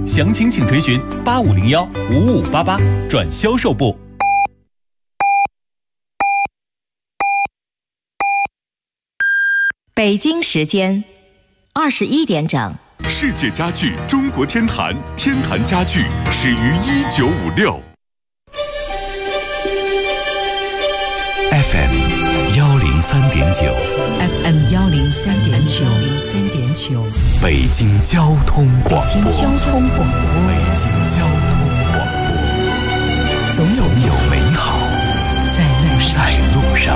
详情请垂询8501-5588转销售部。 北京时间21点整。 世界家具中国天坛，天坛家具始于1956。 FM 103.9 FM 103.9 北京交通广播。 北京交通广播。总有美好在路上。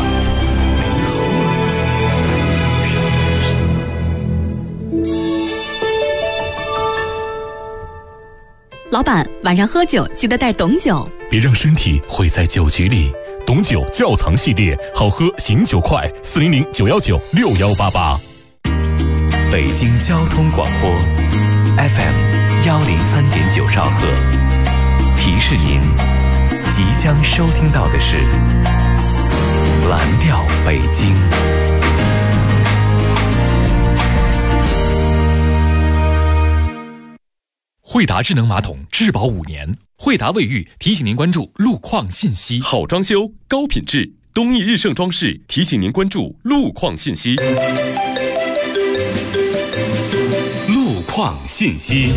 老板，晚上喝酒记得带董酒， 别让身体毁在酒局里。董酒窖藏系列，好喝醒酒快，400-919-6188。 北京交通广播 FM 103.9兆赫，提示您即将收听到的是蓝调北京。 惠达智能马桶质保5年，惠达卫浴提醒您关注路况信息。 好装修，高品质，东义日盛装饰提醒您关注路况信息。 路况信息。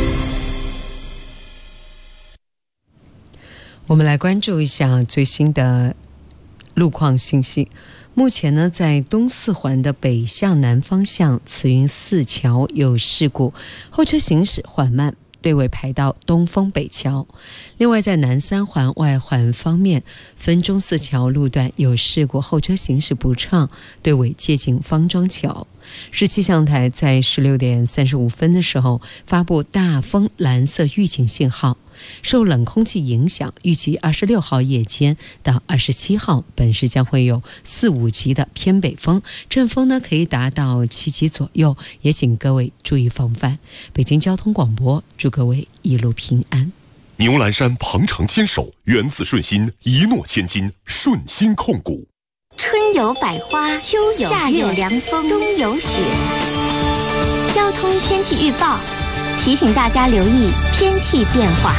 我们来关注一下最新的路况信息。目前呢，在东四环的北向南方向慈云寺桥有事故，后车行驶缓慢，对尾排到东风北桥。另外在南三环外环方面，汾中寺桥路段有事故，后车行驶不畅，对尾接近方庄桥。市气象台在16点35分的时候发布大风蓝色预警信号，受冷空气影响，预计26号夜间到27号本市将会有4、5级的偏北风，阵风呢可以达到7级左右，也请各位注意防范。北京交通广播祝各位一路平安。 牛栏山鹏程牵手，源自顺心，一诺千金，顺心控股。 春有百花，秋有夏有凉风，冬有雪。交通天气预报提醒大家留意天气变化。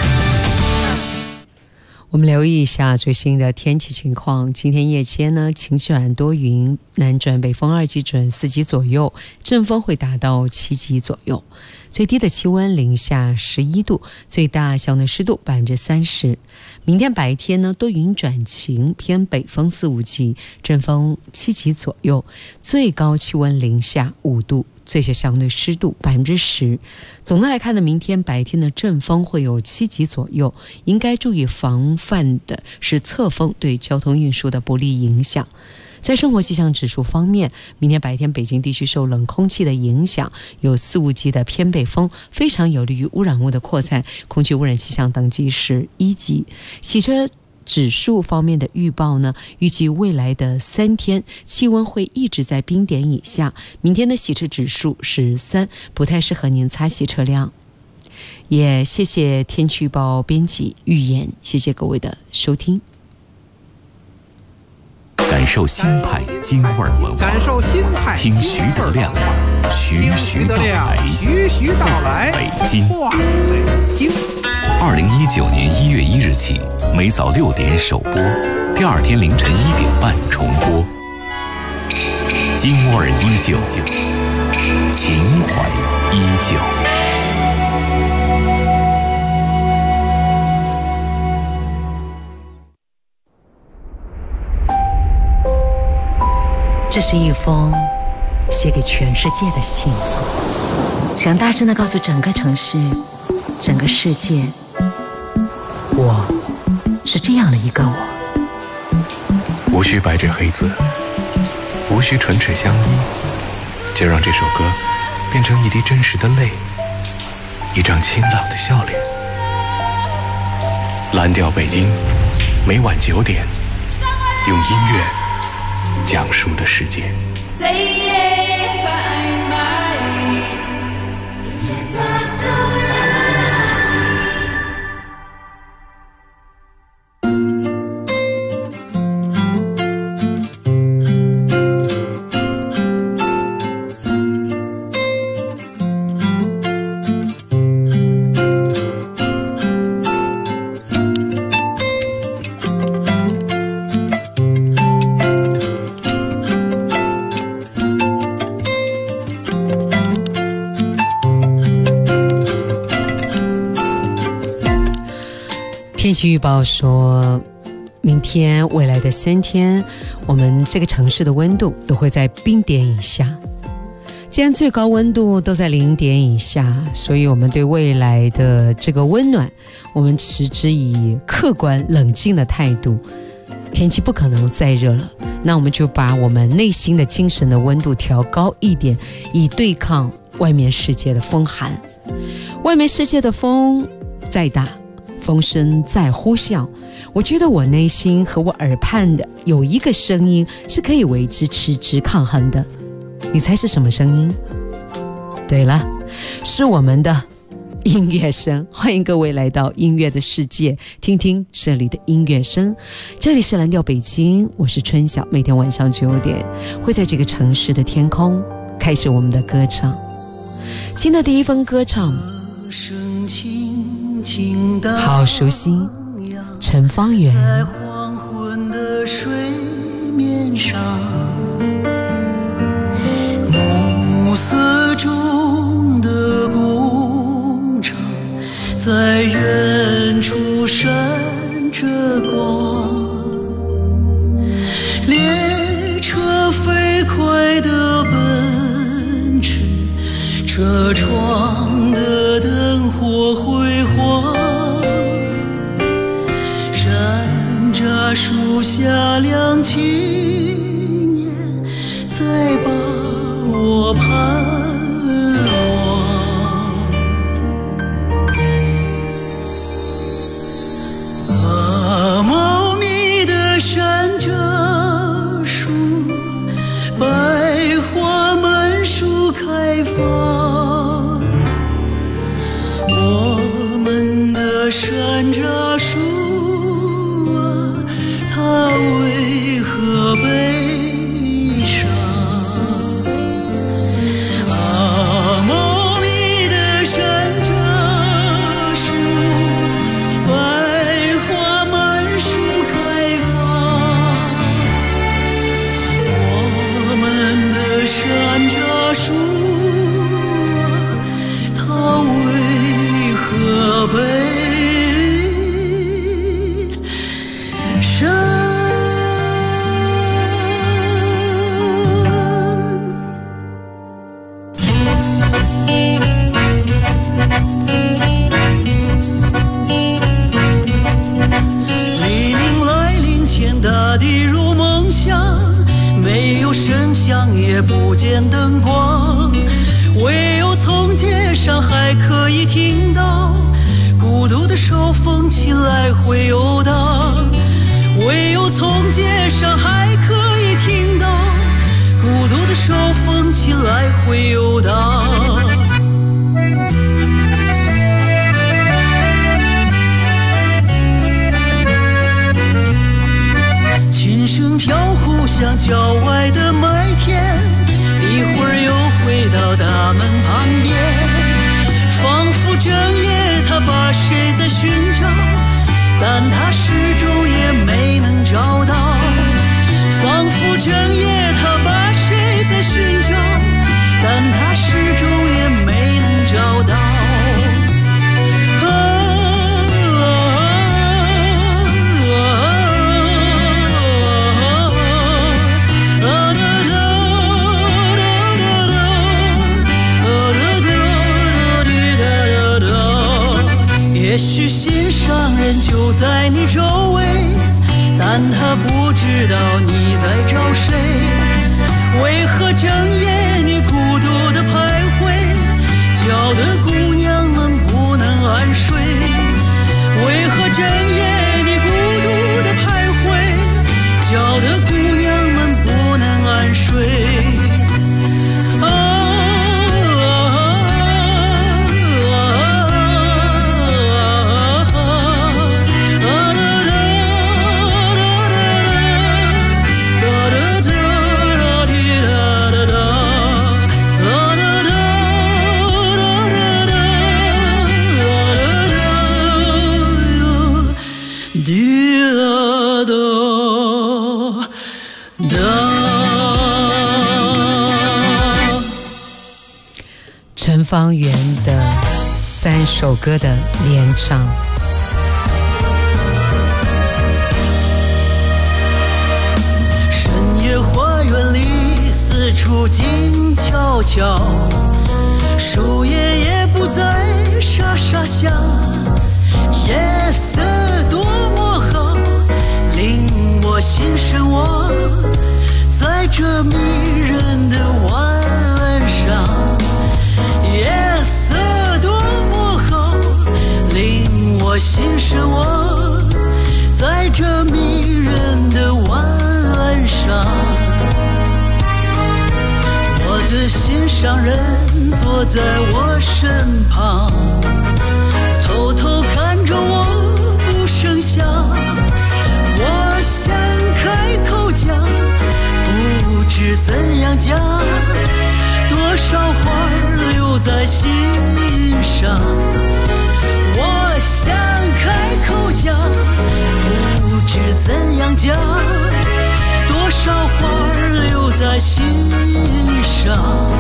我们留意一下最新的天气情况。今天夜间呢，晴转多云，南转北风2级准4级左右，阵风会达到7级左右。最低的气温零下11度，最大相对湿度30%。明天白天呢，多云转晴，偏北风4、5级，阵风7级左右，最高气温零下5度，最小相对湿度10%。总的来看呢，明天白天的阵风会有7级左右，应该注意防范的是侧风对交通运输的不利影响。在生活气象指数方面，明天白天北京地区受冷空气的影响，有4、5级的偏北风，非常有利于污染物的扩散，空气污染气象等级是1级。汽车指数方面的预报呢，预计未来的3天气温会一直在冰点以下，明天的洗车指数是3，不太适合您擦洗车辆。也谢谢天气预报编辑预言，谢谢各位的收听。 感受新派京味文化，听徐德亮徐道来，北京。2019年1月1日起，每早6点首播，第2天凌晨1点半重播。京味依旧，情怀依旧。 这是一封写给全世界的信，想大声地告诉整个城市、整个世界，我是这样的一个我。 无需白纸黑字，无需唇齿相依，就让这首歌变成一滴真实的泪，一张清朗的笑脸。蓝调北京，每晚9点，用音乐讲述的世界。 天气预报说，明天未来的3天，我们这个城市的温度都会在冰点以下。既然最高温度都在0点以下，所以我们对未来的这个温暖，我们持之以客观冷静的态度。天气不可能再热了，那我们就把我们内心的精神的温度调高一点，以对抗外面世界的风寒。外面世界的风再大，风声再呼啸，我觉得我内心和我耳畔的有一个声音是可以为之持之抗衡的。你猜是什么声音？对了，是我们的音乐声。欢迎各位来到音乐的世界，听听这里的音乐声。这里是蓝调北京，我是春晓，每天晚上9点会在这个城市的天空开始我们的歌唱。今天的第一封歌唱好熟悉，陈芳媛。 在黄昏的水面上，暮色中的工厂在远处闪着光，列车飞快地奔驰，车窗的灯火辉煌，山楂树下2青年在把我盼望。茂密的山楂树，百花满树开放，我们的山楂树啊，它为何悲伤？茂密的山楂树，百花满树开放，我们的山楂树啊，它为何悲伤？黎明来临前，大地如梦乡，没有声响，也不见灯光，唯有从街上还可以听到孤独的手风琴来回游荡，唯有从街上还可以听到孤独的手风琴来回游荡。琴声飘忽像郊外的麦田，一会儿又回到大门旁边，仿佛整夜他把谁在寻找，但他始终也没能找到。仿佛整夜他把谁在寻找，但他始终也没能找到。也许心上人就在你周围，但他不知道你在找谁。为何整夜你孤独的徘徊，叫得姑娘们不能安睡？为何整夜你孤独的徘徊，叫得姑娘们不能安睡？ 陈芳媛的3首歌的联唱。 四处静悄悄，树叶也不再沙沙响，夜色多么好，令我心神往，在这迷人的晚上，夜色多么好，令我心神往，在这迷人的晚上。我的心上人坐在我身旁，偷偷看着我不声响，我想开口讲，不知怎样讲，多少话留在心上，我想开口讲，不知怎样讲，多少话留在心上。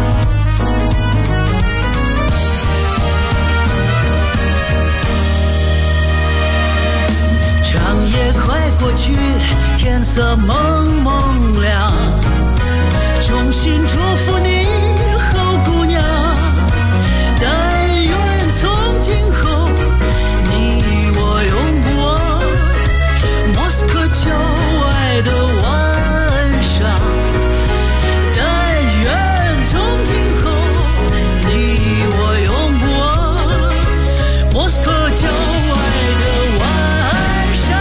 长夜快过去，天色蒙蒙亮，衷心祝福你好姑娘，但愿从今后你我永不忘莫斯科郊外的晚上，但愿从今后你我永不忘莫斯科郊外的晚上。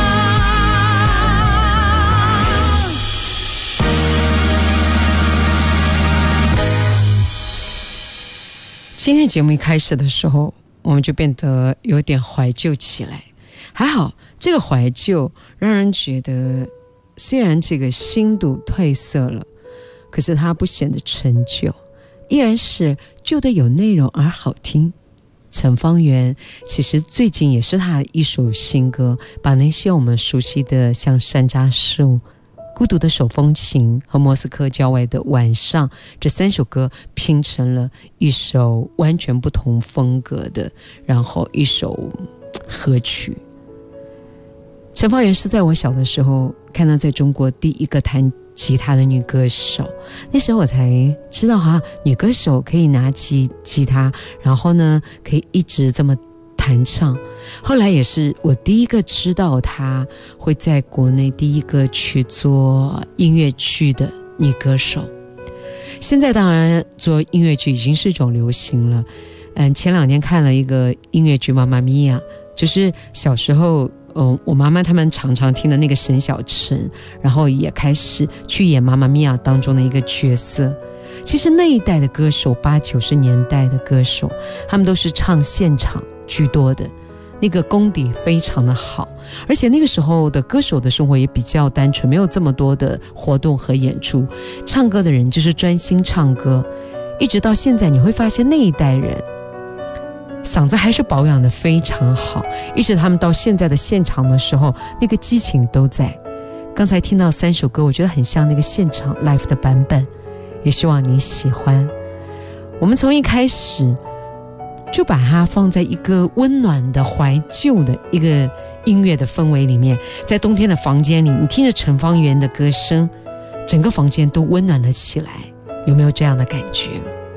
今天节目一开始的时候，我们就变得有点怀旧起来。还好，这个怀旧让人觉得，虽然这个新度褪色了，可是它不显得陈旧，依然是旧的有内容而好听。陈芳媛其实最近也是他一首新歌，把那些我们熟悉的像山楂树、孤独的手风琴和莫斯科郊外的晚上这3首歌拼成了一首完全不同风格的，然后一首合曲。陈芳媛是在我小的时候看到在中国第一个弹吉他的女歌手，那时候我才知道女歌手可以拿起吉他，然后呢可以一直这么弹唱。后来也是我第一个知道她会在国内第一个去做音乐剧的女歌手。现在当然做音乐剧已经是一种流行了。前2年看了一个音乐剧《妈妈咪呀》，就是小时候我妈妈他们常常听的那个沈小晨，然后也开始去演《妈妈咪呀》当中的一个角色。其实那一代的歌手，80、90年代的歌手，他们都是唱现场居多的，那个功底非常的好，而且那个时候的歌手的生活也比较单纯，没有这么多的活动和演出，唱歌的人就是专心唱歌。一直到现在，你会发现那一代人嗓子还是保养得非常好，一直他们到现在的现场的时候，那个激情都在。刚才听到3首歌，我觉得很像那个现场 live 的版本，也希望你喜欢。我们从一开始就把它放在一个温暖的怀旧的一个音乐的氛围里面，在冬天的房间里，你听着陈芳媛的歌声，整个房间都温暖了起来，有没有这样的感觉？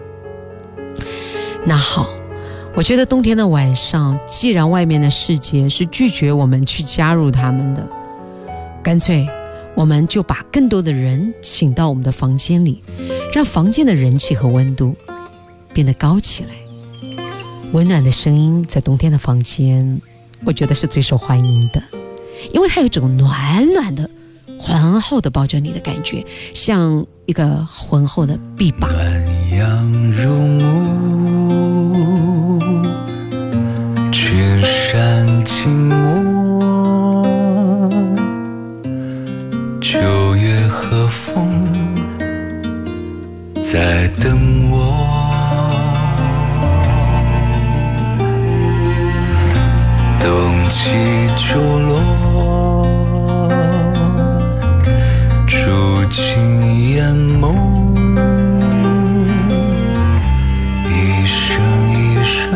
那好，我觉得冬天的晚上，既然外面的世界是拒绝我们去加入他们的，干脆我们就把更多的人请到我们的房间里，让房间的人气和温度变得高起来。温暖的声音在冬天的房间，我觉得是最受欢迎的，因为它有一种暖暖的浑厚的抱着你的感觉，像一个浑厚的臂膀。 暖阳入目，群山静默，九月和风在等我，冬季秋落，触尽眼眸，一生一生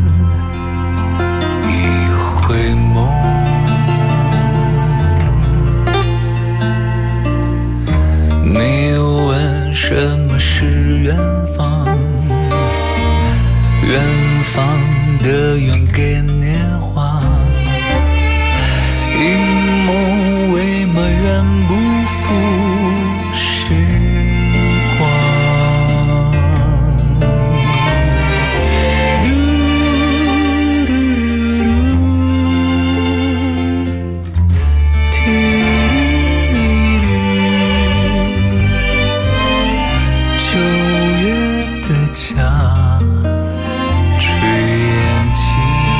一回眸，你问身愿给年华，一梦为么愿不负时光？9月的家炊烟起，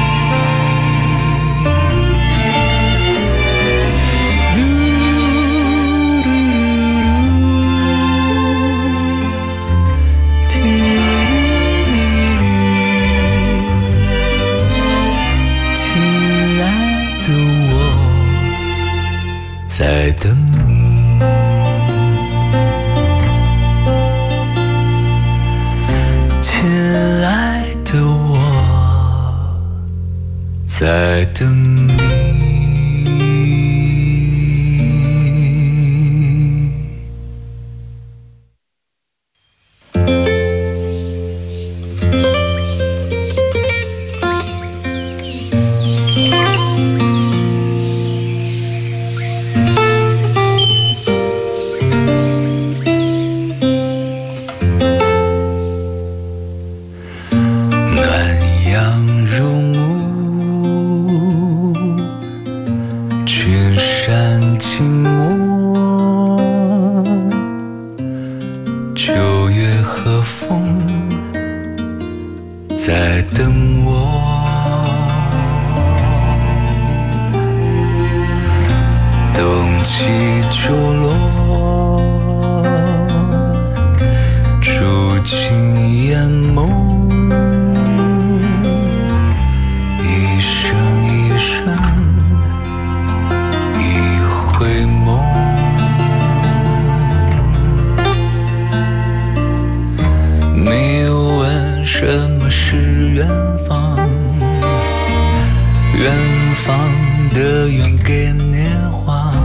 亲爱的我在等你，亲爱的我在等你。暖阳入目，群山静默，9月和风在等我，冬季着落，竹径烟眸，一生一瞬，一回眸。你问什么是远方？远方的远给年华，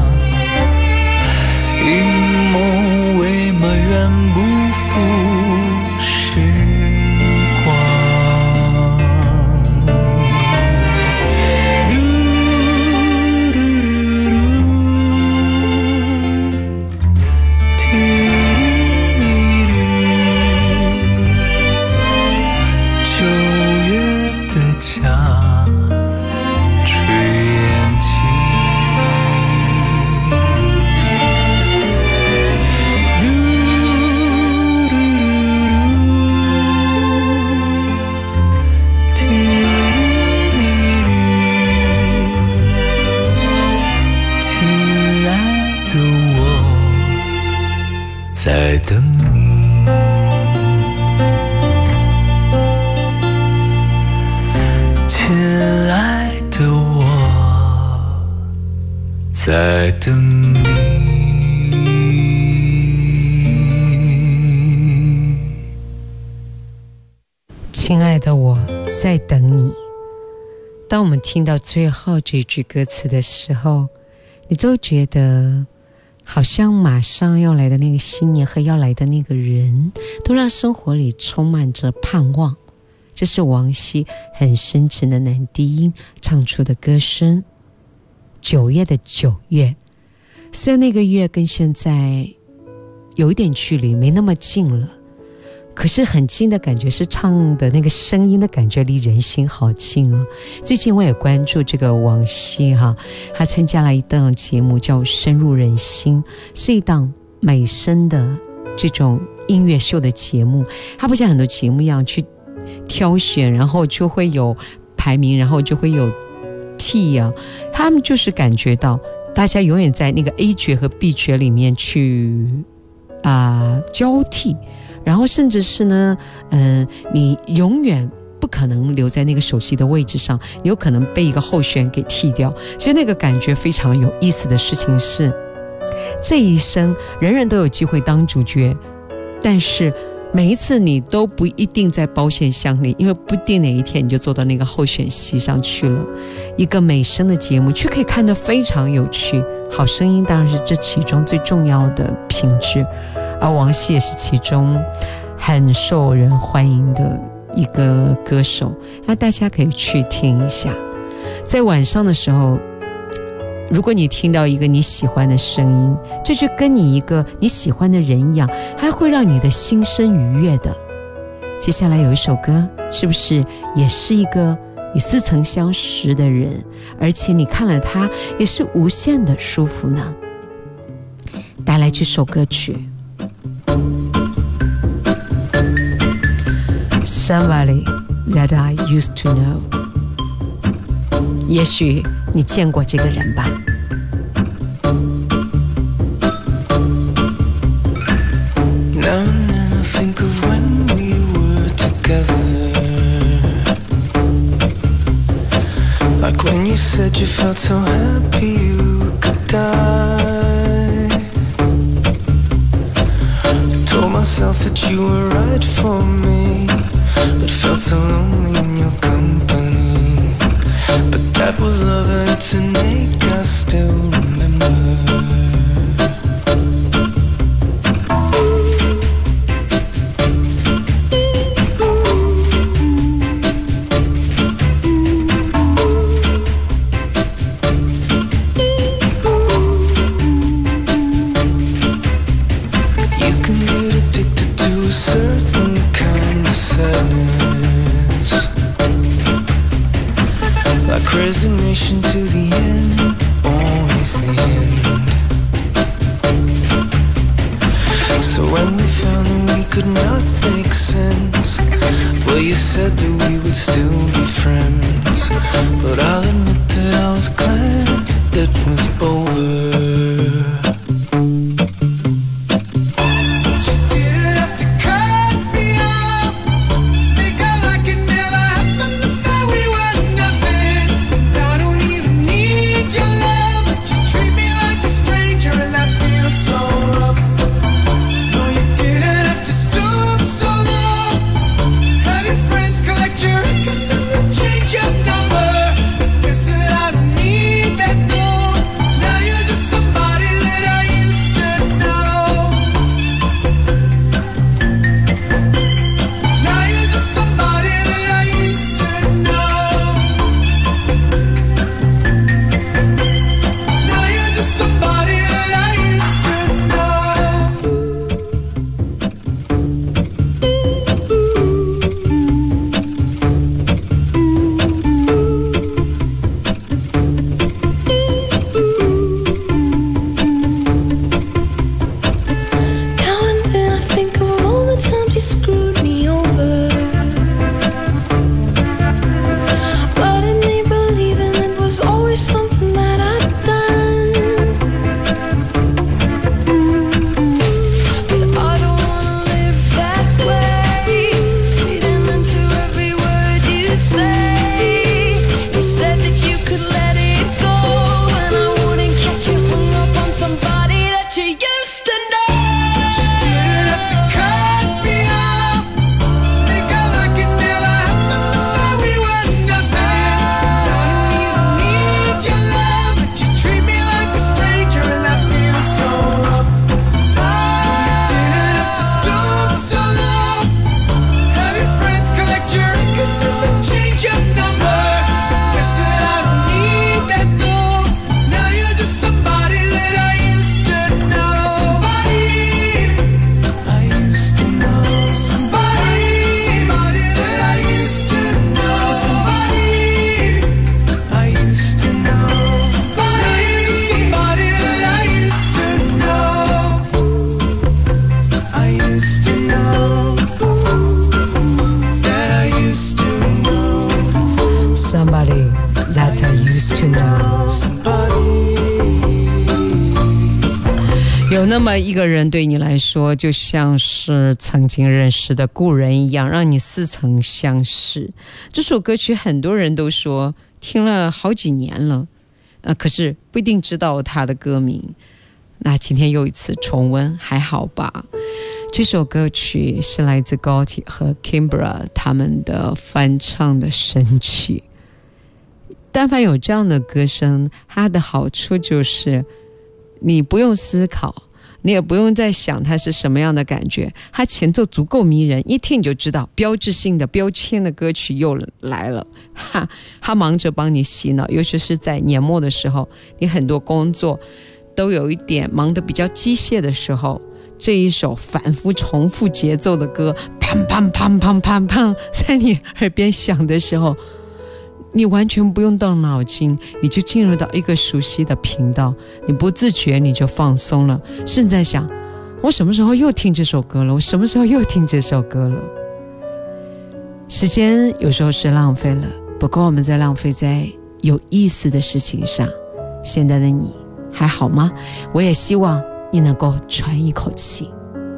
一梦为么愿不负时光？9月的家炊烟起，亲爱的我在等你，亲爱的我在等你。 亲爱的我在等你。当我们听到最后这句歌词的时候，你都觉得好像马上要来的那个新年和要来的那个人，都让生活里充满着盼望。这是王晰很深沉的男低音唱出的歌声。9月的9月，虽然那个月跟现在有一点距离，没那么近了，可是很近的感觉，是唱的那个声音的感觉离人心好近哦。最近我也关注这个王晰哈，他参加了一档节目叫《深入人心》，是一档美声的这种音乐秀的节目。他不像很多节目一样去挑选，然后就会有排名，然后就会有替啊，他们就是感觉到大家永远在那个 A 角和 B 角里面去交替，然后甚至是呢你永远不可能留在那个首席的位置上，你有可能被一个候选给替掉。其实那个感觉非常有意思的事情是，这一生人人都有机会当主角，但是每一次你都不一定在保险箱里，因为不定哪一天你就坐到那个候选席上去了。一个美声的节目却可以看得非常有趣，好声音当然是这其中最重要的品质，而王晰也是其中很受人欢迎的一个歌手，那大家可以去听一下。在晚上的时候，如果你听到一个你喜欢的声音，这就跟你一个你喜欢的人一样，还会让你的心生愉悦的。接下来有一首歌，是不是也是一个你似曾相识的人，而且你看了他也是无限的舒服呢？带来这首歌曲 Somebody that I used to know， 也许你见过这个人吧。 Now and then I think of when we were together, like when you said you felt so happy you could die. I told myself that you were right for me, but felt so lonely in your company. But that was love and it's an ache I still remember. Resignation to the end, always the end. So when we found that we could not make sense, well, you said that we would still be friends. But I'll admit that I was glad it was over. to know。 有那么一个人对你来说就像是曾经认识的故人一样，让你似曾相识。这首歌曲很多人都说听了好几年了，可是不一定知道它的歌名。那今天又一次重温，还好吧？这首歌曲是来自 Gotti 和 Kimbra 他们的翻唱的神曲。但凡有这样的歌声，它的好处就是你不用思考， 你也不用再想它是什么样的感觉，它前奏足够迷人，一听你就知道标志性的标签的歌曲又来了。他忙着帮你洗脑，尤其是在年末的时候，你很多工作都有一点忙得比较机械的时候，这一首反复重复节奏的歌，砰砰砰砰砰砰，在你耳边响的时候，你完全不用动脑筋，你就进入到一个熟悉的频道，你不自觉你就放松了，甚至在想我什么时候又听这首歌了，我什么时候又听这首歌了。时间有时候是浪费了，不过我们在浪费在有意思的事情上。现在的你还好吗？我也希望你能够喘一口气。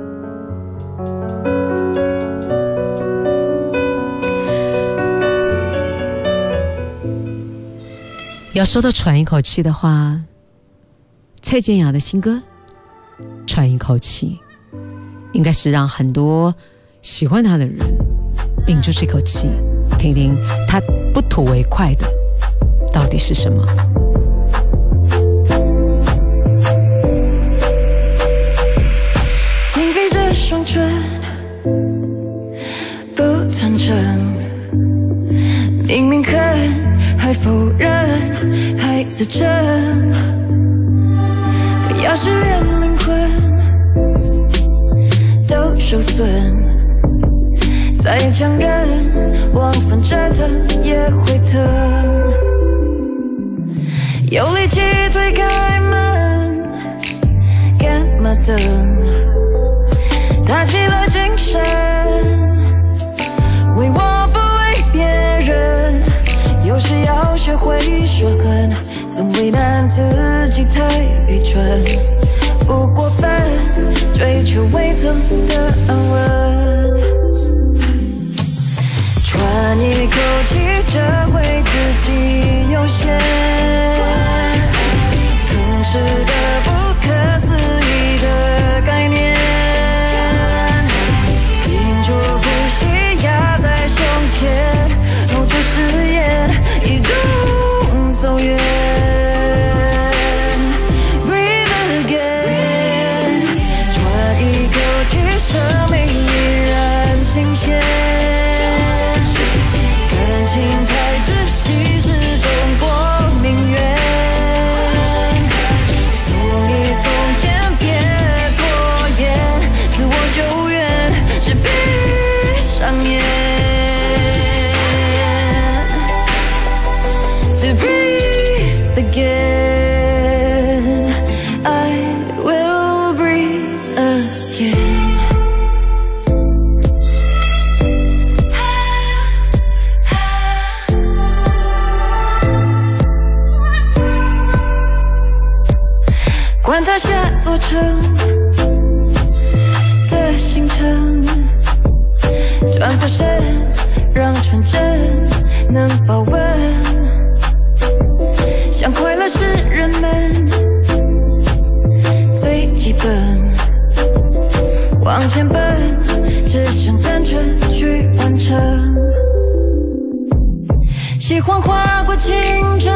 要说到喘一口气的话，蔡健雅的新歌《喘一口气》应该是让很多喜欢他的人屏住这口气，听听他不吐为快的到底是什么。 紧闭着双唇，不坦诚，明明恨还否认，还自证，可要是连灵魂都受损，再强忍往返折腾也会疼，有力气推开门，干嘛等？打起了精神，为我不为别人，有时要学会说狠，总为难自己太愚蠢，不过分追求未曾的安稳，喘一口气，这回自己优先，曾是个不可思议的概念，屏住呼吸压在胸前，后做誓言一度走远， Breathe again， 喘一口气，生命依然新鲜，感情太窒息是种光明远，松一松肩，别拖延，自我救援是闭上眼 To breathe again I will breathe again。 管他下座城的行程，转过身让纯真能保温，想快乐是人们最基本，往前奔只想单纯去完成，喜欢划过青春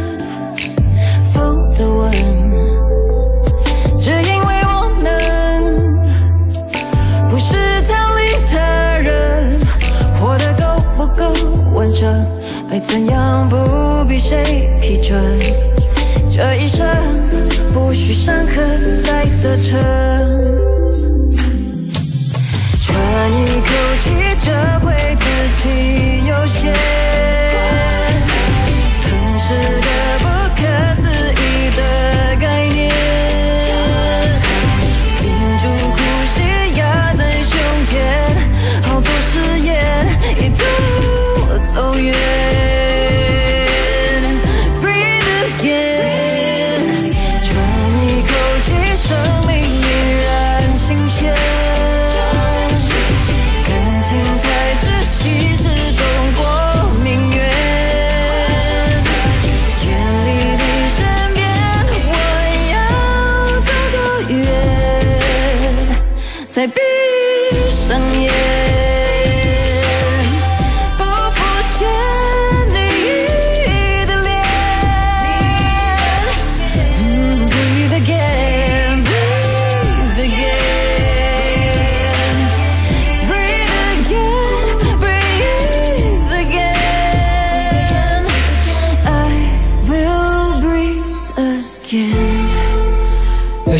风的吻，只因为我能不是逃离的人，活得够不够完整，该怎样不比谁批准，这一生不需伤痕再得逞，喘一口气，这回自己优先，曾是个不可思议的概念，屏住呼吸压在胸前，好多誓言一度走远， Breathe again， 喘一口气，生命依然新鲜，感情太窒息是种光明远，远离你身边，我要走多远才闭上眼，不浮现你的脸，Breathe again， Breathe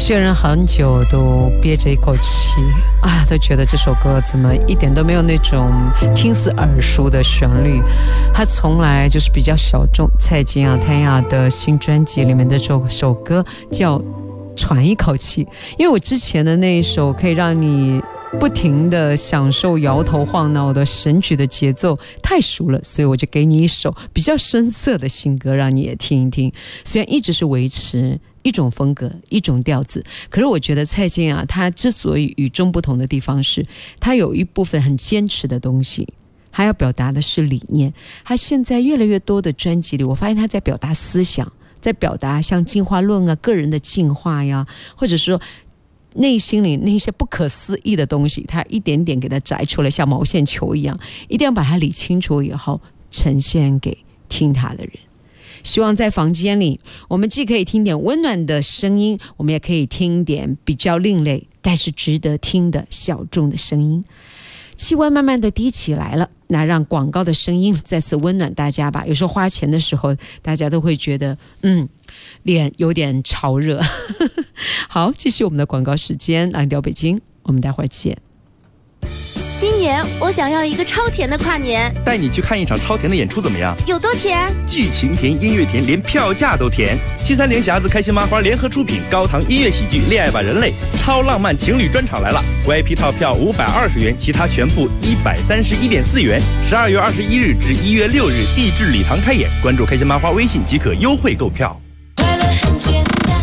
些人很久都憋着一口气啊，都觉得这首歌怎么一点都没有那种听似耳熟的旋律，它从来就是比较小众。蔡健雅谭雅的新专辑里面的这首歌叫喘一口气，因为我之前的那一首可以让你不停地享受摇头晃脑的神曲的节奏太熟了，所以我就给你一首比较深色的新歌让你也听一听。虽然一直是维持一种风格一种调子，可是我觉得蔡健雅她之所以与众不同的地方是她有一部分很坚持的东西，她要表达的是理念。她现在越来越多的专辑里，我发现她在表达思想，在表达像进化论啊，个人的进化呀，或者说内心里那些不可思议的东西，他一点点给它摘出来，像毛线球一样，一定要把它理清楚以后呈现给听他的人。希望在房间里我们既可以听点温暖的声音，我们也可以听点比较另类但是值得听的小众的声音。气温慢慢的低起来了，那让广告的声音再次温暖大家吧。有时候花钱的时候大家都会觉得脸有点潮热好，继续我们的广告时间，蓝调北京，我们待会儿见。 今年我想要一个超甜的跨年， 带你去看一场超甜的演出怎么样？ 有多甜？ 剧情甜，音乐甜，连票价都甜。73联匣子开心麻花联合出品高糖音乐喜剧《恋爱吧人类》超浪漫情侣专场来了 ，VIP 套票520元，其他全部131.4元。12月21日至1月6日，地质礼堂开演，关注开心麻花微信即可优惠购票。 快乐很简单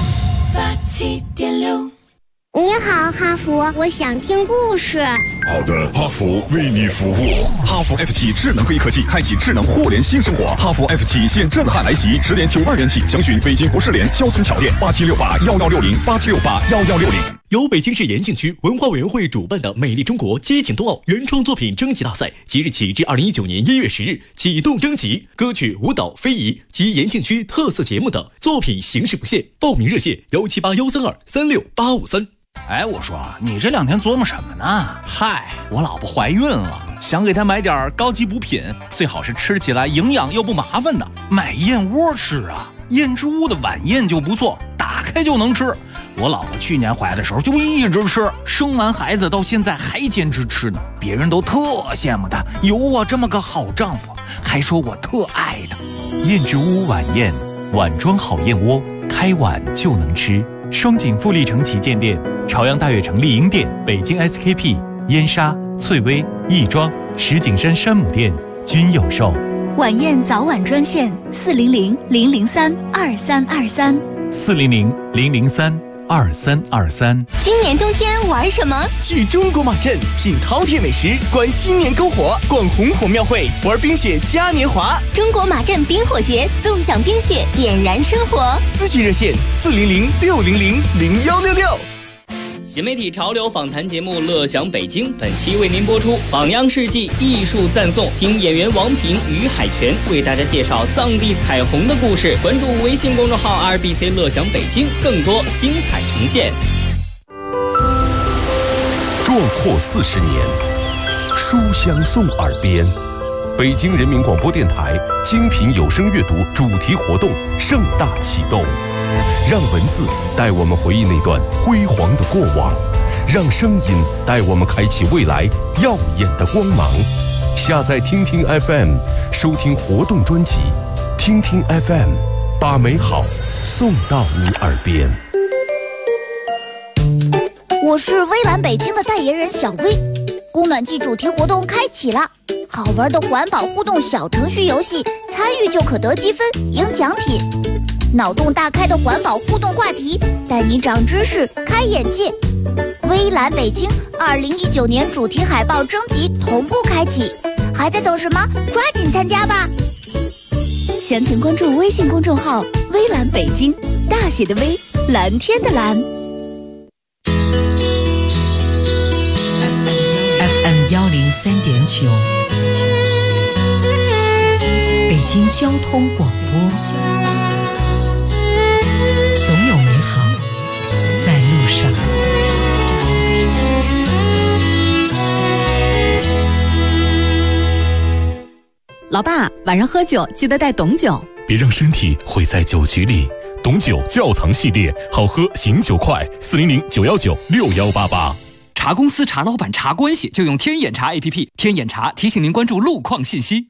，87.6。 你好，哈佛，我想听故事。 好的，哈佛为你服务。哈佛 F7 智能会议科技，开启智能互联新生活。哈佛 F7现震撼来袭，10点92元起，详询北京国士联肖村桥店8768116087681160。 由北京市延庆区文化委员会主办的“美丽中国接近冬奥”原创作品征集大赛，即日起至2019年1月10日启动征集。歌曲、舞蹈、非遗及延庆区特色节目等作品形式不限。报名热线17813236853。 哎，我说你这2天琢磨什么呢？嗨，我老婆怀孕了，想给她买点高级补品，最好是吃起来营养又不麻烦的。买燕窝吃啊，燕之屋的晚宴就不错，打开就能吃。我老婆去年怀的时候就一直吃，生完孩子到现在还坚持吃呢，别人都特羡慕她有我这么个好丈夫，还说我特爱她。 燕之屋晚宴，碗装好燕窝，开碗就能吃。双井富力城旗舰店、朝阳大悦城丽婴店、北京 SKP、燕莎、翠微、亦庄、石景山山姆店均有售。 晚宴早晚专线400-003-2323 400-003-2323。 今年冬天玩什么？ 去中国马镇品饕餮美食，观新年篝火，逛红火庙会，玩冰雪嘉年华。 中国马镇冰火节，纵享冰雪，点燃生活。 咨询热线400-600-0166。 新媒体潮流访谈节目《乐享北京》本期为您播出榜样事迹艺术赞颂，听演员王平、于海泉为大家介绍藏地彩虹的故事。关注微信公众号 RBC 乐享北京，更多精彩呈现。 壮阔40年，书香送耳边。北京人民广播电台精品有声阅读主题活动盛大启动，让文字带我们回忆那段辉煌的过往，让声音带我们开启未来耀眼的光芒。下载听听 FM， 收听活动专辑，听听 FM， 把美好送到你耳边。 我是微蓝北京的代言人小薇，供暖季主题活动开启了，好玩的环保互动小程序游戏，参与就可得积分赢奖品。脑洞大开的环保互动话题，带你长知识开眼界。微蓝北京2019年主题海报征集同步开启，还在等什么？抓紧参加吧！ 详情关注微信公众号微蓝北京，大写的微，蓝天的蓝。 FM 103.9，北京交通广播，总有美好在路上。 老爸，晚上喝酒记得带懂酒， 别让身体毁在酒局里。 董酒窖藏系列，好喝醒酒快，400-919-6188。 查公司、查老板、查关系，就用天眼查 APP。天眼查提醒您关注路况信息。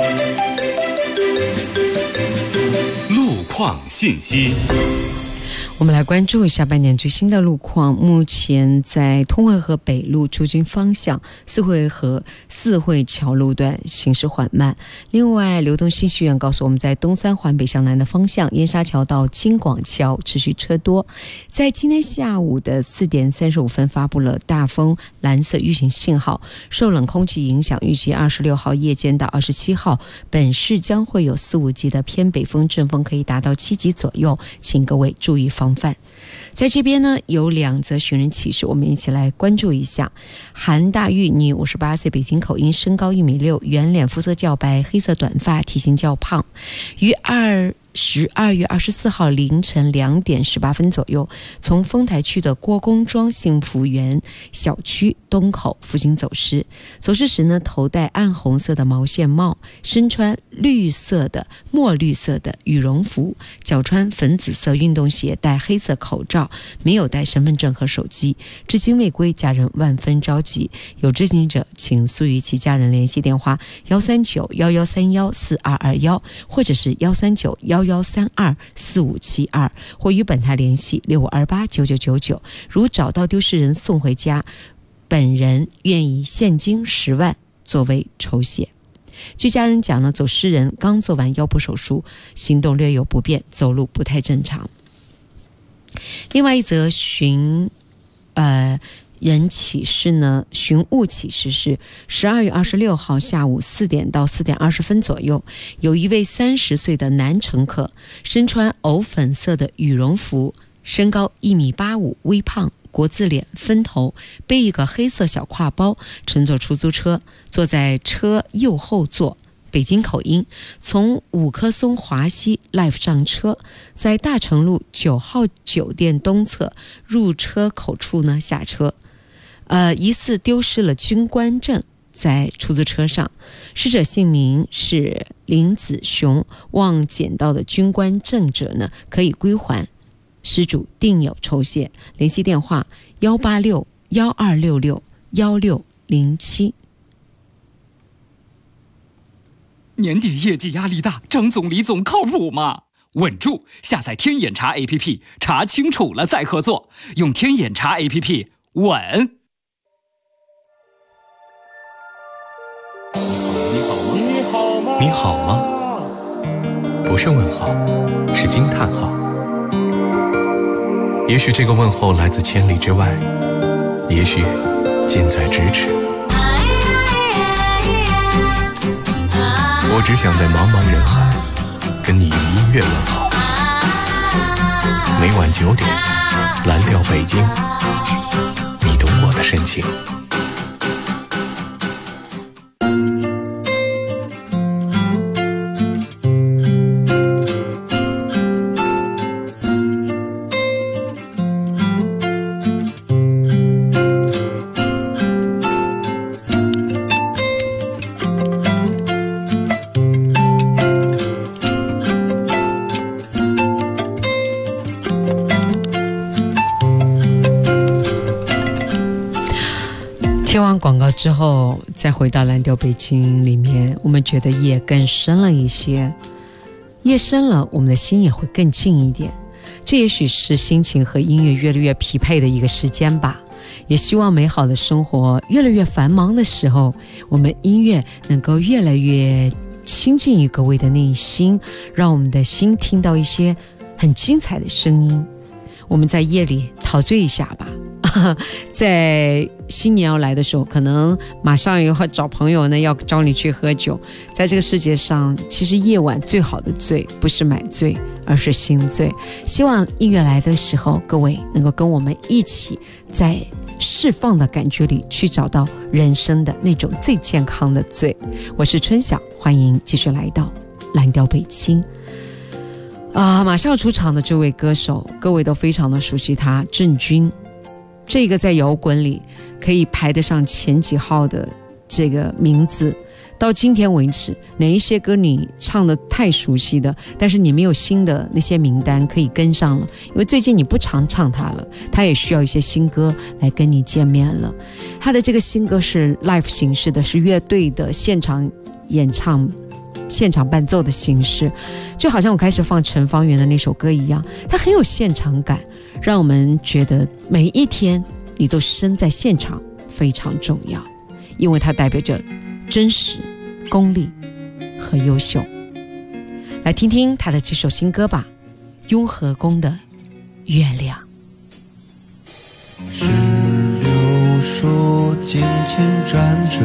路况信息。 我们来关注下半年最新的路况。目前在通惠河北路出京方向四惠桥路段行驶缓慢。另外，流动信息源告诉我们，在东三环北向南的方向，燕莎桥到京广桥持续车多。在今天下午的4点35分发布了大风蓝色预警信号，受冷空气影响，预计26号夜间到27号，本市将会有4、5级的偏北风，阵风可以达到7级左右，请各位注意防范。在这边呢，有2则寻人启事，我们一起来关注一下。韩大玉，女，58岁，北京口音，身高1.6米，圆脸，肤色较白，黑色短发，体型较胖，于12月24号凌晨2点18分左右，从丰台区的郭公庄幸福园小区东口附近走失。走失时呢，头戴暗红色的毛线帽，身穿墨绿色的羽绒服，脚穿粉紫色运动鞋，戴黑色口罩，没有带身份证和手机，至今未归，家人万分着急。有知情者请速与其家人联系电话13911314221，或者是13911324572，或与本台联系65289999。如找到丢失人送回家，本人愿以现金10万作为酬谢。据家人讲呢，走失人刚做完腰部手术，行动略有不便，走路不太正常。另外一则寻物启事是12月26号下午4点到4点20分左右，有一位30岁的男乘客，身穿藕粉色的羽绒服，身高1.85米，微胖，国字脸，分头，背一个黑色小挎包，乘坐出租车，坐在车右后座，北京口音，从五棵松华西 Life 上车，在大成路9号酒店东侧入车口处呢下车。疑似丢失了军官证在出租车上，逝者姓名是林子雄，望捡到的军官证者呢可以归还，失主定有酬谢。联系电话186-1266-1607。 年底业绩压力大，张总李总靠谱吗？稳住！下载天眼查 APP， 查清楚了再合作，用天眼查 APP 稳。 你好吗？不是问号，是惊叹号。也许这个问候来自千里之外，也许近在咫尺。我只想在茫茫人海跟你用音乐问好。每晚9点，蓝调北京，你懂我的深情。 听完广告之后，再回到蓝调北京里面，我们觉得夜更深了一些。夜深了，我们的心也会更静一点。这也许是心情和音乐越来越匹配的一个时间吧。也希望美好的生活越来越繁忙的时候，我们音乐能够越来越亲近于各位的内心，让我们的心听到一些很精彩的声音。我们在夜里陶醉一下吧。在新年要来的时候，可能马上要找朋友呢，要找你去喝酒。在这个世界上，其实夜晚最好的醉不是买醉，而是心醉。希望音乐来的时候，各位能够跟我们一起在释放的感觉里去找到人生的那种最健康的醉。我是春晓，欢迎继续来到蓝调北京。马上要出场的这位歌手，各位都非常的熟悉他，郑钧。这个在摇滚里可以排得上前几号的这个名字， 到今天为止，哪一些歌你唱的太熟悉的，但是你没有新的那些名单可以跟上了，因为最近你不常唱它了，它也需要一些新歌来跟你见面了。它的这个新歌是 live 形式的，是乐队的现场演唱、现场伴奏的形式，就好像我开始放陈芳媛的那首歌一样，它很有现场感，让我们觉得每一天你都身在现场非常重要，因为它代表着真实、功利和优秀。来听听他的这首新歌吧，雍和宫的月亮。 石榴树轻轻转着，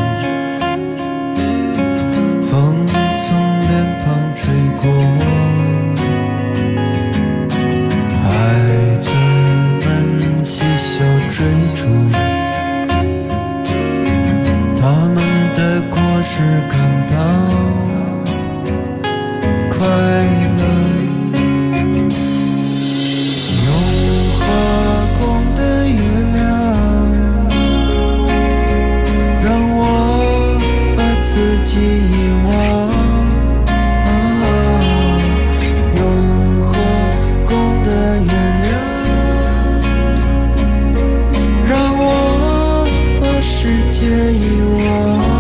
风从脸庞吹过，孩子们嬉笑追逐，他们的果实感到快乐。雍和宫的月亮让我把自己遗忘，雍和宫的月亮让我把世界遗忘。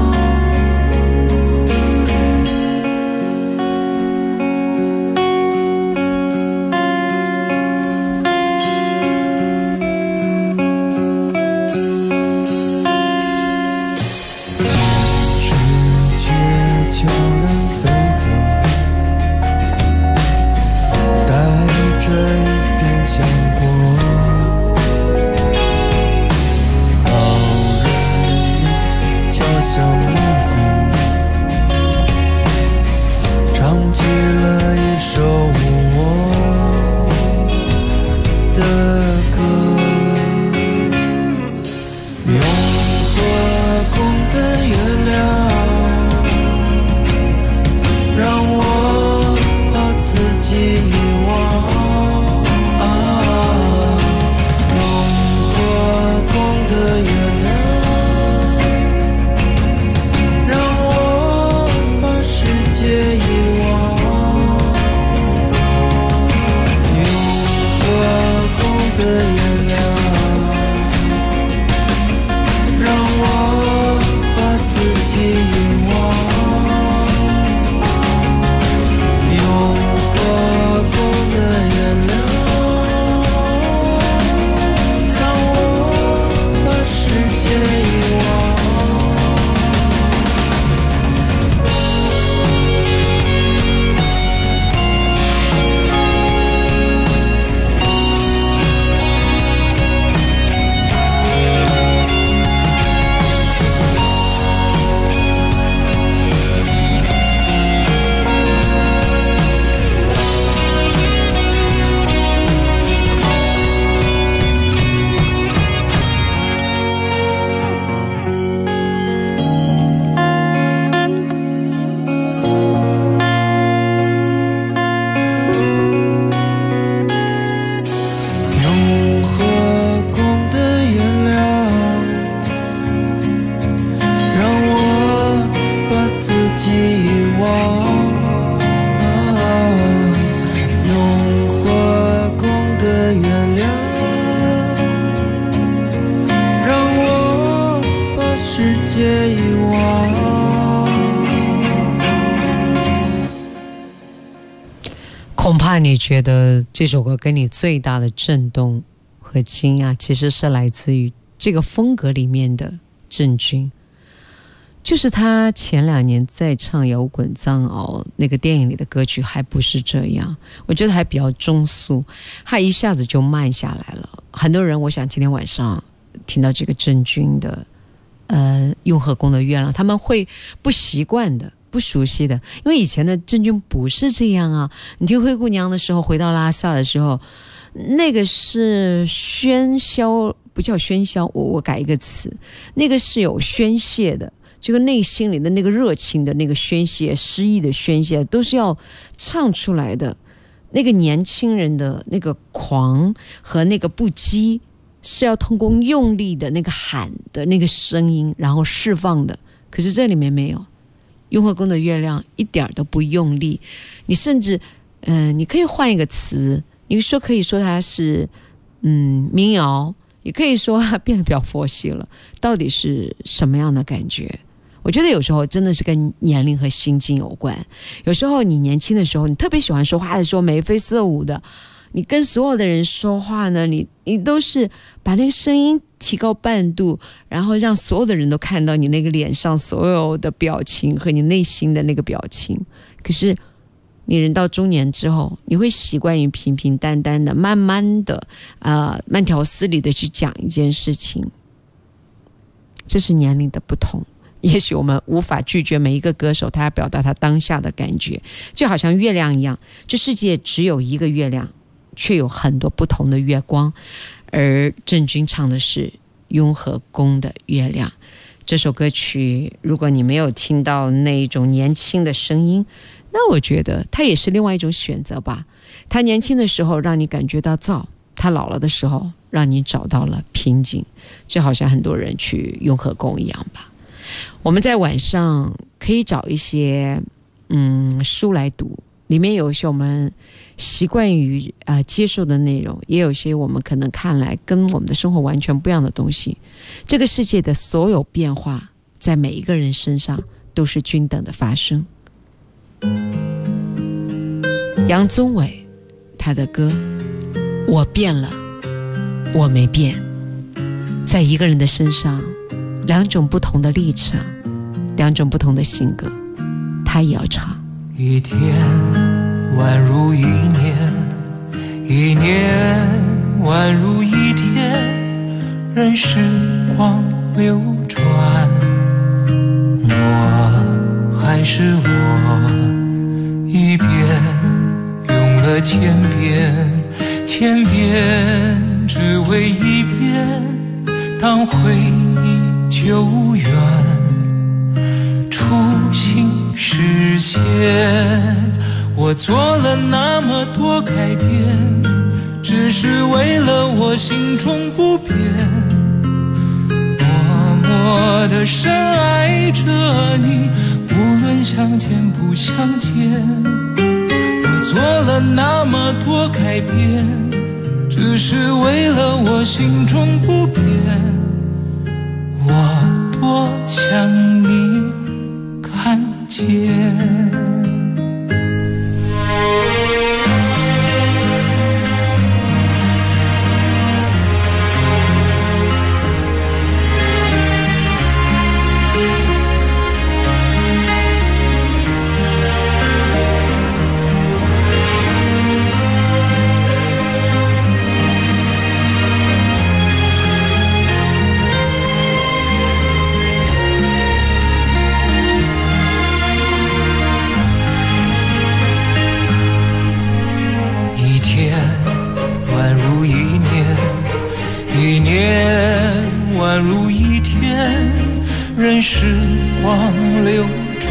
恐怕你觉得这首歌给你最大的震动和惊讶，其实是来自于这个风格里面的郑钧，就是他前2年在唱摇滚藏獒那个电影里的歌曲还不是这样，我觉得还比较中速，他一下子就慢下来了。很多人我想今天晚上听到这个郑钧的雍和宫的月亮，他们会不习惯的，不熟悉的，因为以前的郑钧不是这样啊。你听灰姑娘的时候，回到拉萨的时候，那个是喧嚣，不叫喧嚣，我改一个词，那个是有宣泄的，这个内心里的那个热情的那个宣泄，诗意的宣泄，都是要唱出来的。那个年轻人的那个狂和那个不羁，是要通过用力的那个喊的那个声音，然后释放的可是这里面没有。雍和宫的月亮一点都不用力，你甚至你可以换一个词，你可以说它是民谣，也可以说它变得比较佛系了，到底是什么样的感觉？我觉得有时候真的是跟年龄和心境有关。有时候你年轻的时候，你特别喜欢说话的时候眉飞色舞的，你跟所有的人说话呢，你都是把那个声音提高半度，然后让所有的人都看到你那个脸上所有的表情和你内心的那个表情。可是你人到中年之后，你会习惯于平平淡淡的慢慢的慢条斯理的去讲一件事情。这是年龄的不同。也许我们无法拒绝每一个歌手他要表达他当下的感觉，就好像月亮一样，这世界只有一个月亮，却有很多不同的月光。而郑钧唱的是雍和宫的月亮。这首歌曲如果你没有听到那一种年轻的声音，那我觉得它也是另外一种选择吧。他年轻的时候让你感觉到燥，他老了的时候让你找到了平静，就好像很多人去雍和宫一样吧。我们在晚上可以找一些书来读，里面有一些我们习惯于接受的内容，也有一些我们可能看来跟我们的生活完全不一样的东西。这个世界的所有变化在每一个人身上都是均等的发生。杨宗纬他的歌我变了我没变，在一个人的身上两种不同的立场，两种不同的性格，他也要唱。 一天宛如一年，一年宛如一天，任时光流转，我还是我，一遍用了千遍，千遍只为一遍，当回忆久远，初心实现。我做了那么多改变，只是为了我心中不变，默默地深爱着你，无论相见不相见。我做了那么多改变，只是为了我心中不变，我多想你看见。一年宛如一天，任时光流转，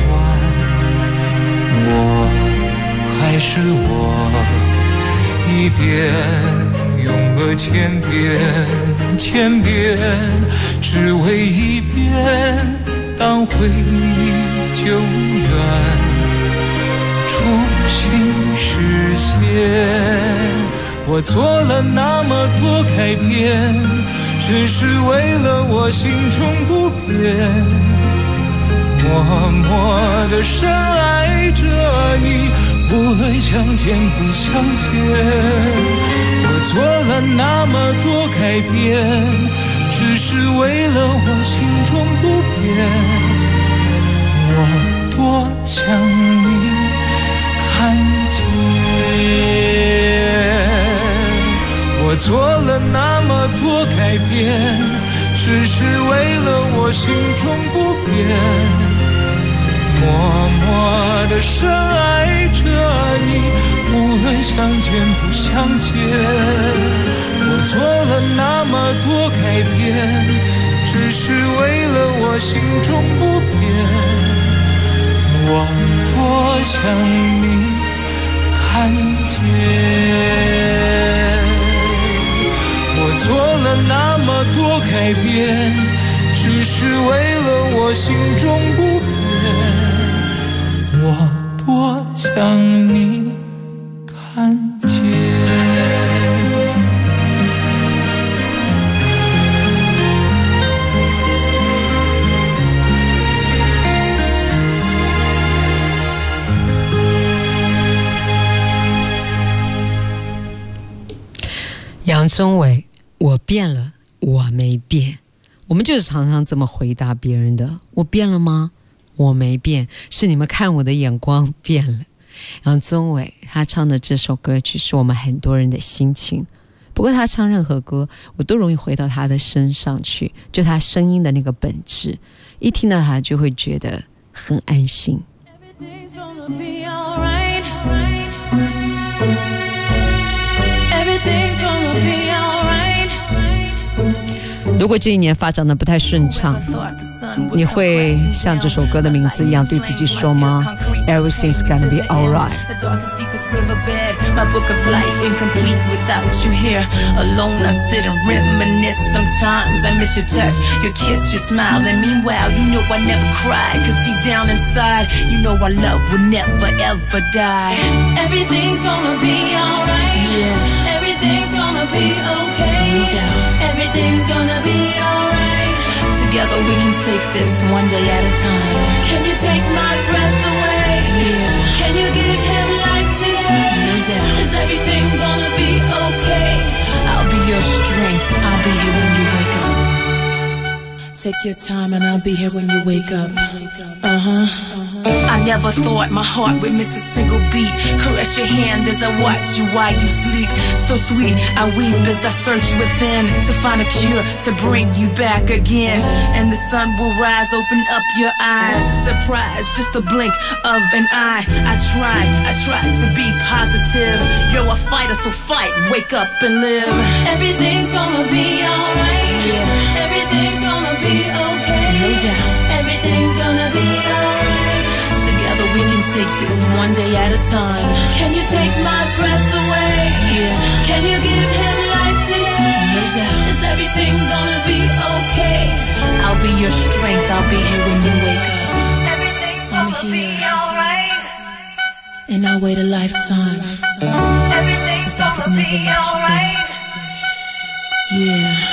我还是我，一遍用了千遍，千遍只为一遍，当回忆久远，初心实现。我做了那么多改变，只是为了我心中不变，默默地深爱着你，无论相见不相见。我做了那么多改变，只是为了我心中不变，我多想你看见。我做了那么多改变，只是为了我心中不变，默默地深爱着你，无论相见不相见。我做了那么多改变，只是为了我心中不变，我多想你看见。我做了那么多改变，只只是为了我心中不变。我多想你看见。 杨宗纬，我变了，我没变。我们就是常常这么回答别人的，我变了吗？我没变，是你们看我的眼光变了。杨宗纬他唱的这首歌曲是我们很多人的心情，不过他唱任何歌我都容易回到他的身上去，就他声音的那个本质，一听到他就会觉得很安心。如果这一年发展的不太顺畅，你会像这首歌的名字一样对自己说吗？ Everything's gonna be alright。 My book of life incomplete without you here. Alone I sit and reminisce. Sometimes I miss your touch, your kiss, your smile. And meanwhile, you know I never cried, cause deep down inside, you know our love will never ever die. Everything's gonna be alright. Yeah. Everything's gonna be okay. Everything's gonna be alright. Together we can take this one day at a time. Can you take my breath away? Yeah. Can you give him life today? No doubt. Is everything gonna be okay? I'll be your strength. I'll be here when you wake up. Take your time and I'll be here when you wake up. I never thought my heart would miss a single beat. Caress your hand as I watch you while you sleep. So sweet, I weep as I search within to find a cure to bring you back again. And the sun will rise, open up your eyes. Surprise, just a blink of an eye. I tried to be positive. You're a fighter, so fight, wake up and live. Everything's gonna be alright. Yeah. Everything's gonna be okay. No doubt. Everything's gonna be alright. Together we can take this one day at a time. Can you take my breath away? Yeah. Can you give him life today? No doubt. Is everything gonna be okay? I'll be your strength. I'll be here when you wake up. Everything's gonna be alright. And I'll wait a lifetime. Everything's gonna be alright. Yeah.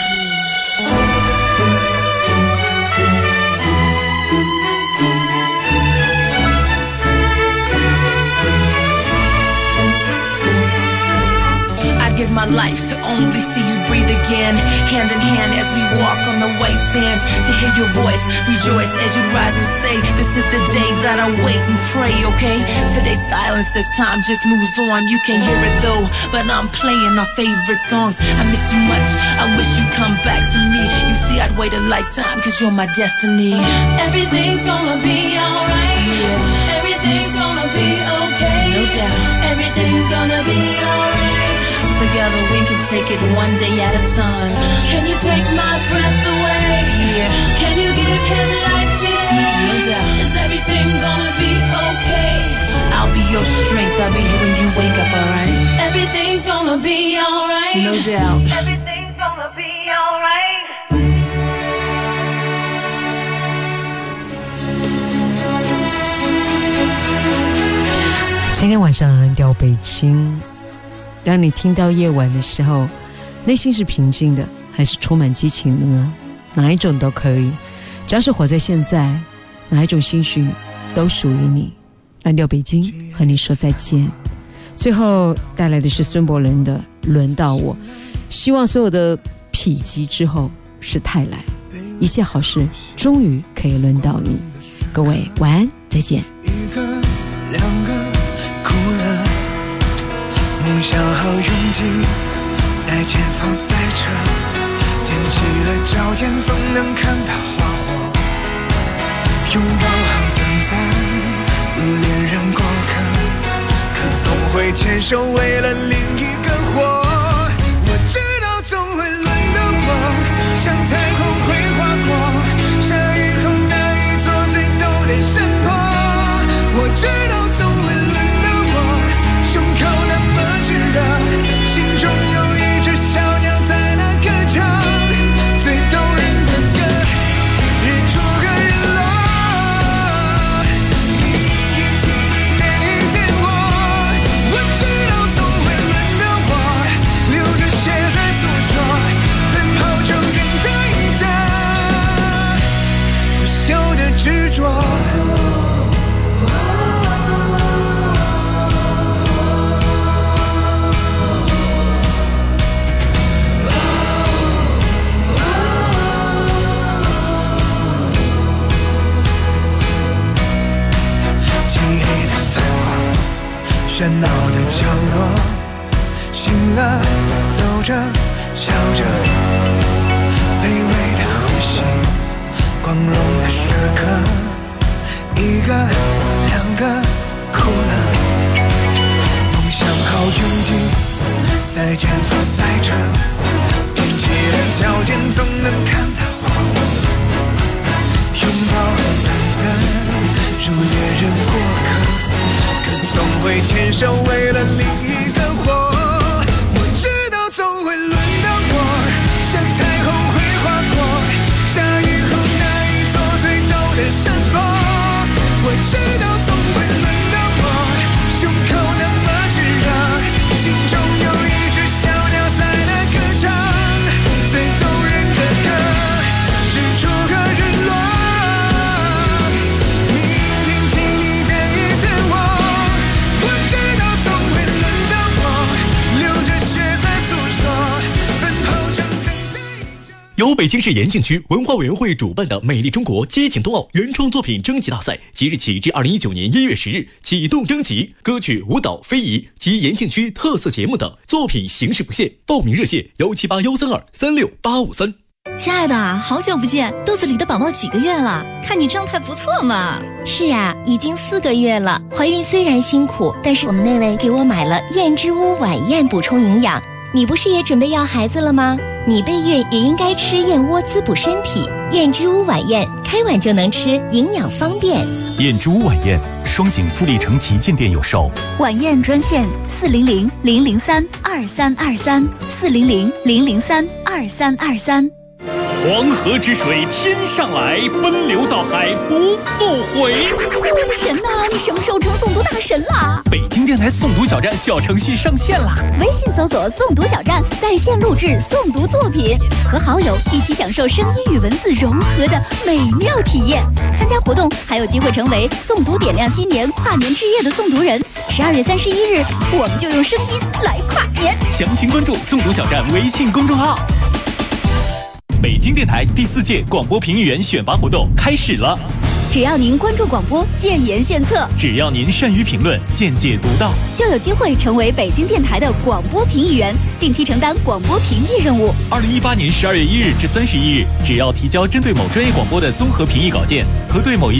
Give my life to only see you breathe again. Hand in hand as we walk on the white sands. To hear your voice, rejoice as you rise and say, this is the day that I wait and pray, okay? Today's silence as time just moves on. You can't hear it though, but I'm playing our favorite songs. I miss you much, I wish you'd come back to me. You see I'd wait a lifetime cause you're my destiny. Everything's gonna be alright. Yeah. Everything's gonna be okay. No doubt. Everything's gonna be alright. Together we can take it one day at a time. Can you take my breath away? Yeah. Can you give him life today? No doubt. Is everything gonna be okay? I'll be your strength. I'll be here when you wake up, alright? Everything's gonna be alright. No doubt. Everything's gonna be alright. 今天晚上的蓝调北京，让你听到夜晚的时候，内心是平静的，还是充满激情的呢？哪一种都可以，只要是活在现在，哪一种心绪都属于你。蓝调北京和你说再见。最后带来的是孙伯伦的《轮到我》，希望所有的否极之后是泰来，一切好事终于可以轮到你。各位晚安，再见。 一个两个哭了，梦想好拥挤，在前方赛车，踮起了脚尖总能看到花火，拥抱好短暂，如恋人过客，可总会牵手为了另一个活。我知道总会轮到我，像彩虹会划过下雨后那一座最陡的山坡。我知道总会轮到我，胸口那么炙热，心中有一只小鸟在那歌唱，最动人的歌。 喧闹的角落，醒了，走着，笑着，卑微的呼吸，光荣的时刻，一个两个哭了，梦想好拥挤，在前方赛车，踮起的脚尖总能看到花火，拥抱和短暂如猎人过客，可总会牵手为了另一个活。我知道总会轮到我，像彩虹会划过下雨后那一座最陡的山坡。我知道总会轮到我，胸口那么炙热，心中有一只小鸟在那歌唱，最动人的歌，日出和日落。明天请你等一等我，我知道总会轮到我，流着血在诉说，奔跑中等待。 由北京市延庆区文化委员会主办的美丽中国街景冬奥原创作品征集大赛即日起至2019年1月10日启动征集，歌曲、舞蹈、非遗及延庆区特色节目等作品形式不限，报名热线17813236853。 亲爱的，好久不见，肚子里的宝宝几个月了？看你状态不错嘛。 是啊，已经4个月了。怀孕虽然辛苦，但是我们那位给我买了燕之屋晚宴补充营养。你不是也准备要孩子了吗？你备孕也应该吃燕窝滋补身体。燕之屋晚宴，开碗就能吃，营养方便。 燕之屋晚宴，双井富力城旗舰店有售。 晚宴专线400-003-2323，400-003-2323。 黄河之水天上来，奔流到海不复回。 神呐，你什么时候成诵读大神啦？ 北京电台诵读小站小程序上线啦！ 微信搜索诵读小站，在线录制诵读作品，和好友一起享受声音与文字融合的美妙体验。参加活动还有机会成为诵读点亮新年跨年之夜的诵读人。12月31日，我们就用声音来跨年。 详情关注诵读小站微信公众号。北京电台第4届广播评议员选拔活动开始了。 只要您关注广播，建言献策； 只要您善于评论，见解独到， 就有机会成为北京电台的广播评议员，定期承担广播评议任务。 2018年12月1日至31日，只要提交针对某专业广播的综合评议稿件和对某一